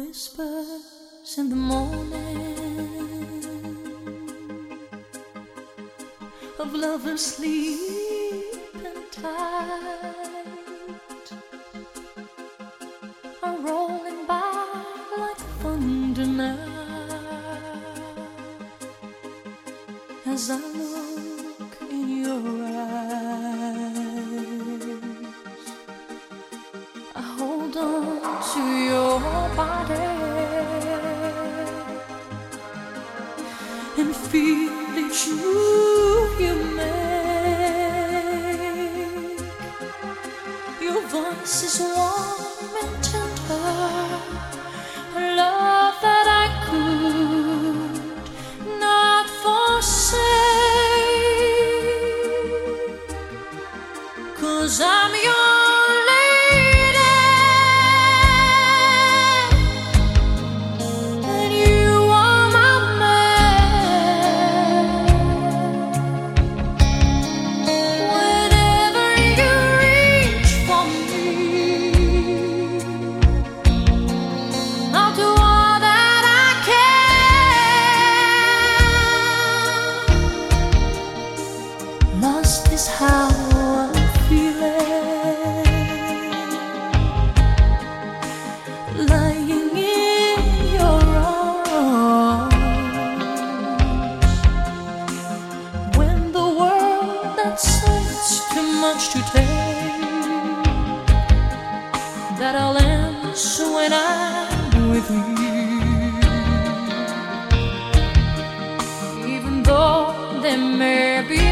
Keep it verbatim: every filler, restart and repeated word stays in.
whispers in the morning of lovers sleeping tight are rolling by like thunder now as I look in your eyes. I hold on to your body and feel each move you make. Your voice is warm and tender, a love that I could not forsake, 'cause I'm your is how I'm feeling, lying in your arms, when the world that says too much to take, that I'll answer when I'm with you, even though there may be